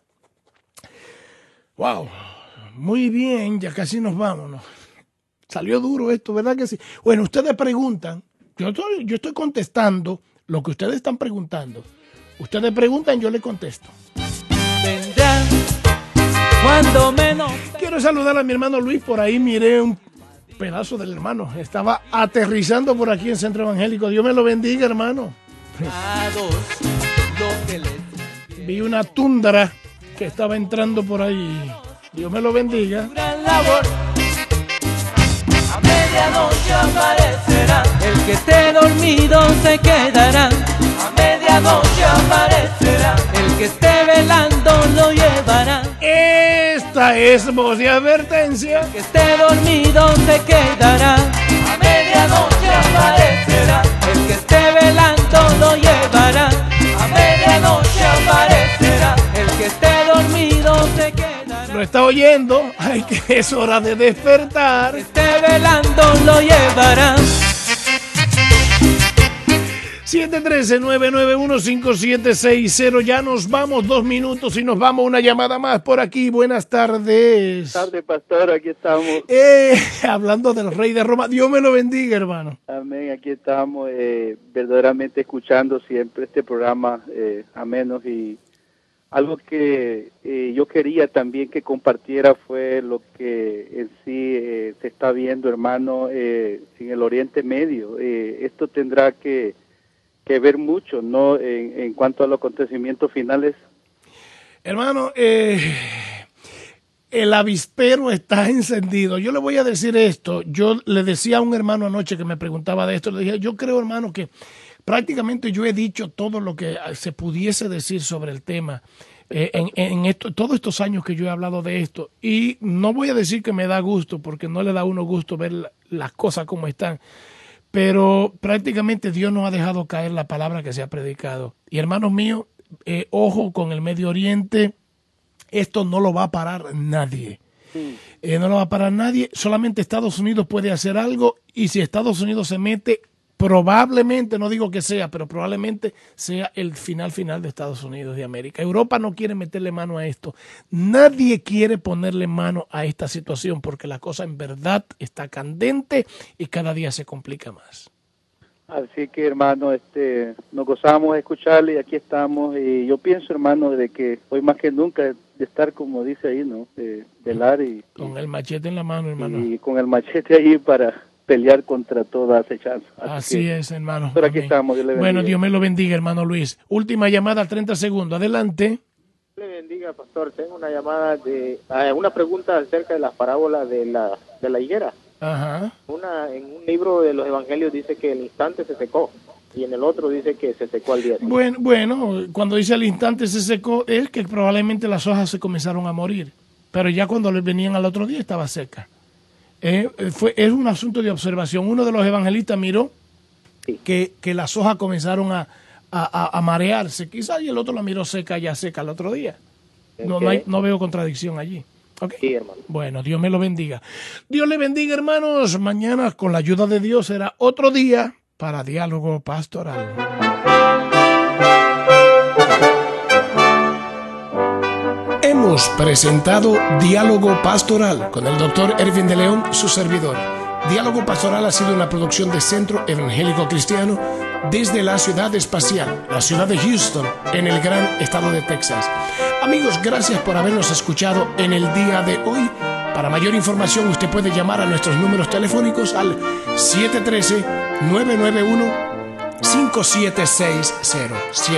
Wow, muy bien, ya casi nos vamos, ¿no? Salió duro esto, ¿verdad que sí? Bueno, ustedes preguntan, yo estoy contestando lo que ustedes están preguntando. Ustedes preguntan, yo les contesto.
Vendrán cuando menos.
Quiero saludar a mi hermano Luis, por ahí miré un pedazo del hermano. Estaba aterrizando por aquí en Centro Evangélico. Dios me lo bendiga, hermano. Vi una tundra que estaba entrando por ahí. Dios me lo bendiga.
A medianoche aparecerá, el que esté dormido se quedará. A medianoche aparecerá, el que esté velando lo llevará.
Esta es voz de advertencia.
El que esté dormido se quedará. A medianoche aparecerá, el que esté velando lo llevará. A medianoche aparecerá, el que esté dormido se quedará.
Lo está oyendo, ay, que es hora de despertar.
El que esté velando lo llevará.
713-991-5760. Ya nos vamos, 2 minutos y nos vamos. Una llamada más por aquí. Buenas tardes.
Buenas tardes, pastor. Aquí estamos.
Hablando del Rey de Roma. Dios me lo bendiga, hermano.
Amén. Aquí estamos verdaderamente escuchando siempre este programa amenos, y algo que yo quería también que compartiera fue lo que en sí se está viendo, hermano, en el Oriente Medio. Esto tendrá que ver mucho, ¿no? En cuanto a los acontecimientos finales.
Hermano, el avispero está encendido. Yo le voy a decir esto. Yo le decía a un hermano anoche que me preguntaba de esto, le dije, yo creo, hermano, que prácticamente yo he dicho todo lo que se pudiese decir sobre el tema en esto, todos estos años que yo he hablado de esto. Y no voy a decir que me da gusto, porque no le da a uno gusto ver las cosas como están. Pero prácticamente Dios nos ha dejado caer la palabra que se ha predicado. Y hermanos míos, ojo con el Medio Oriente, esto no lo va a parar nadie. No lo va a parar nadie, solamente Estados Unidos puede hacer algo, y si Estados Unidos se mete, probablemente, no digo que sea, pero probablemente sea el final de Estados Unidos de América. Europa no quiere meterle mano a esto. Nadie quiere ponerle mano a esta situación porque la cosa en verdad está candente y cada día se complica más.
Así que, hermano, nos gozamos de escucharle y aquí estamos. Y yo pienso, hermano, de que hoy más que nunca de estar, como dice ahí, ¿no? Velar y
con el machete en la mano, hermano.
Y con el machete ahí para pelear contra toda acechanza.
Así es, hermano.
Pero aquí estamos, Dios le bendiga.
Bueno, Dios me lo bendiga, hermano Luis. Última llamada, 30 segundos. Adelante.
Dios le bendiga, pastor. Tengo una llamada una pregunta acerca de las parábolas de la higuera.
Ajá.
En un libro de los evangelios dice que el instante se secó y en el otro dice que se secó al día.
Bueno, cuando dice al instante se secó es que probablemente las hojas se comenzaron a morir, pero ya cuando le venían al otro día estaba seca. Es un asunto de observación. Uno de los evangelistas miró que las hojas comenzaron a marearse, quizás, y el otro la miró seca al otro día. No veo contradicción allí. Okay.
Sí, hermano.
Bueno, Dios me lo bendiga. Dios le bendiga, hermanos. Mañana, con la ayuda de Dios, será otro día para Diálogo Pastoral. Hemos presentado Diálogo Pastoral con el Dr. Ervin de León, su servidor. Diálogo Pastoral ha sido una producción de Centro Evangélico Cristiano desde la ciudad espacial, la ciudad de Houston, en el gran estado de Texas. Amigos, gracias por habernos escuchado en el día de hoy. Para mayor información, usted puede llamar a nuestros números telefónicos al 713-991-5760,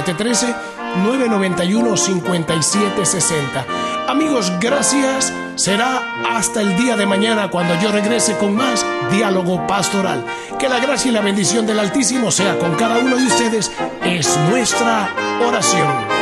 713-991-5760. Amigos, gracias. Será hasta el día de mañana cuando yo regrese con más Diálogo Pastoral. Que la gracia y la bendición del Altísimo sea con cada uno de ustedes. Es nuestra oración.